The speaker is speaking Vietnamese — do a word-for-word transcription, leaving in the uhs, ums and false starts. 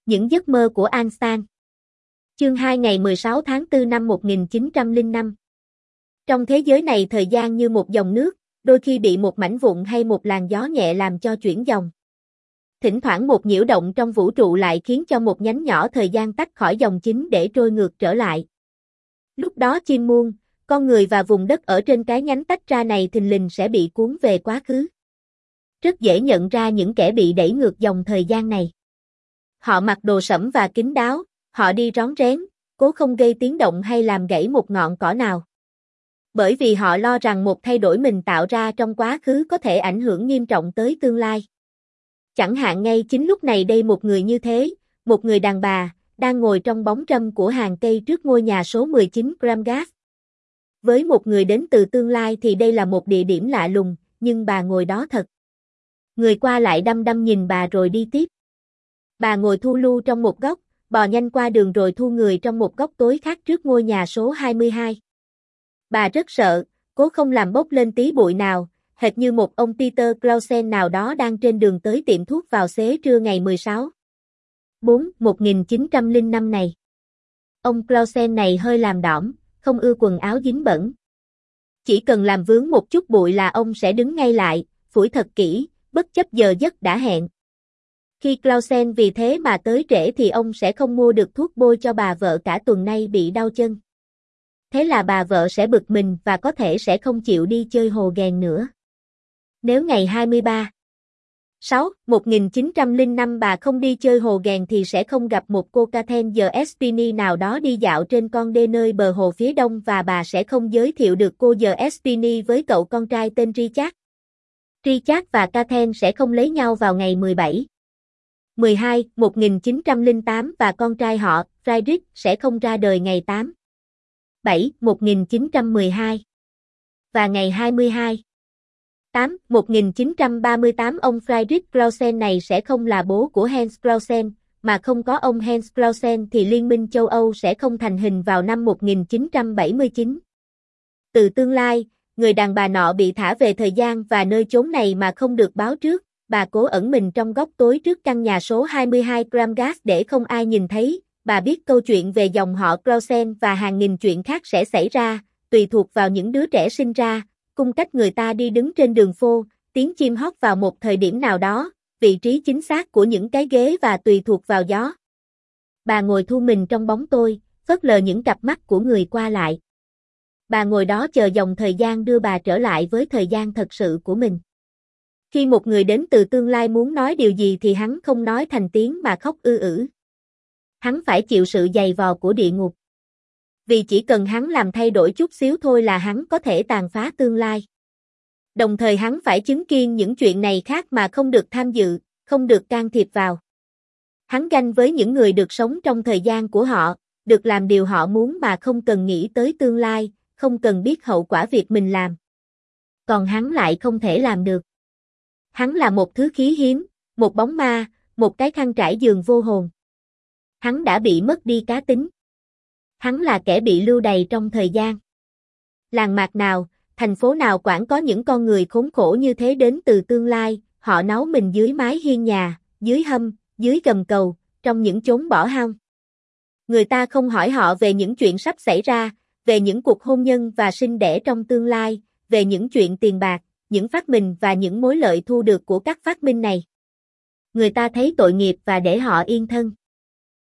Những giấc mơ của Einstein. Chương hai ngày mười sáu tháng tư năm một nghìn chín trăm lẻ năm. Trong thế giới này thời gian như một dòng nước, đôi khi bị một mảnh vụn hay một làn gió nhẹ làm cho chuyển dòng. Thỉnh thoảng một nhiễu động trong vũ trụ lại khiến cho một nhánh nhỏ thời gian tách khỏi dòng chính để trôi ngược trở lại. Lúc đó chim muôn, con người và vùng đất ở trên cái nhánh tách ra này thình lình sẽ bị cuốn về quá khứ. Rất dễ nhận ra những kẻ bị đẩy ngược dòng thời gian này. Họ mặc đồ sẫm và kín đáo, họ đi rón rén, cố không gây tiếng động hay làm gãy một ngọn cỏ nào. Bởi vì họ lo rằng một thay đổi mình tạo ra trong quá khứ có thể ảnh hưởng nghiêm trọng tới tương lai. Chẳng hạn ngay chính lúc này đây một người như thế, một người đàn bà, đang ngồi trong bóng râm của hàng cây trước ngôi nhà số mười chín Gramgas. Với một người đến từ tương lai thì đây là một địa điểm lạ lùng, nhưng bà ngồi đó thật. Người qua lại đăm đăm nhìn bà rồi đi tiếp. Bà ngồi thu lu trong một góc, bò nhanh qua đường rồi thu người trong một góc tối khác trước ngôi nhà số hai mươi hai. Bà rất sợ, cố không làm bốc lên tí bụi nào, hệt như một ông Peter Clausen nào đó đang trên đường tới tiệm thuốc vào xế trưa ngày mười sáu tháng tư một nghìn chín trăm lẻ năm này. Ông Clausen này hơi làm đỏm, không ưa quần áo dính bẩn. Chỉ cần làm vướng một chút bụi là ông sẽ đứng ngay lại, phủi thật kỹ, bất chấp giờ giấc đã hẹn. Khi Clausen vì thế mà tới trễ thì ông sẽ không mua được thuốc bôi cho bà vợ cả tuần nay bị đau chân. Thế là bà vợ sẽ bực mình và có thể sẽ không chịu đi chơi hồ ghèn nữa. Nếu ngày hai mươi ba tháng sáu một nghìn chín trăm lẻ năm bà không đi chơi hồ ghèn thì sẽ không gặp một cô Catherine Gerspini nào đó đi dạo trên con đê nơi bờ hồ phía đông và bà sẽ không giới thiệu được cô Gerspini với cậu con trai tên Richard. Richard và Catherine sẽ không lấy nhau vào ngày mười bảy tháng mười hai một nghìn chín trăm lẻ tám và con trai họ, Friedrich, sẽ không ra đời ngày tám tháng bảy một nghìn chín trăm mười hai. Và ngày hai mươi hai tháng tám một nghìn chín trăm ba mươi tám ông Friedrich Clausen này sẽ không là bố của Hans Clausen, mà không có ông Hans Clausen thì Liên minh châu Âu sẽ không thành hình vào năm một nghìn chín trăm bảy mươi chín. Từ tương lai, người đàn bà nọ bị thả về thời gian và nơi chốn này mà không được báo trước, bà cố ẩn mình trong góc tối trước căn nhà số hai mươi hai Gramgas để không ai nhìn thấy. Bà biết câu chuyện về dòng họ Clausen và hàng nghìn chuyện khác sẽ xảy ra, tùy thuộc vào những đứa trẻ sinh ra, cung cách người ta đi đứng trên đường phố, tiếng chim hót vào một thời điểm nào đó, vị trí chính xác của những cái ghế và tùy thuộc vào gió. Bà ngồi thu mình trong bóng tối, phớt lờ những cặp mắt của người qua lại. Bà ngồi đó chờ dòng thời gian đưa bà trở lại với thời gian thật sự của mình. Khi một người đến từ tương lai muốn nói điều gì thì hắn không nói thành tiếng mà khóc ư ử. Hắn phải chịu sự giày vò của địa ngục. Vì chỉ cần hắn làm thay đổi chút xíu thôi là hắn có thể tàn phá tương lai. Đồng thời hắn phải chứng kiến những chuyện này khác mà không được tham dự, không được can thiệp vào. Hắn ganh với những người được sống trong thời gian của họ, được làm điều họ muốn mà không cần nghĩ tới tương lai, không cần biết hậu quả việc mình làm. Còn hắn lại không thể làm được. Hắn là một thứ khí hiếm, một bóng ma, một cái khăn trải giường vô hồn. Hắn đã bị mất đi cá tính. Hắn là kẻ bị lưu đày trong thời gian. Làng mạc nào, thành phố nào quản có những con người khốn khổ như thế đến từ tương lai, họ náu mình dưới mái hiên nhà, dưới hâm, dưới gầm cầu, trong những chốn bỏ hoang. Người ta không hỏi họ về những chuyện sắp xảy ra, về những cuộc hôn nhân và sinh đẻ trong tương lai, về những chuyện tiền bạc, những phát minh và những mối lợi thu được của các phát minh này. Người ta thấy tội nghiệp và để họ yên thân.